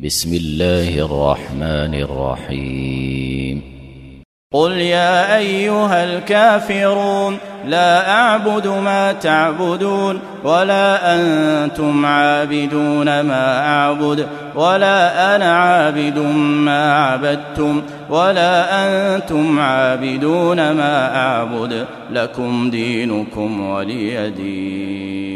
بسم الله الرحمن الرحيم قل يا أيها الكافرون لا أعبد ما تعبدون ولا أنتم عابدون ما أعبد ولا أنا عابد ما عبدتم ولا أنتم عابدون ما أعبد لكم دينكم ولي دين.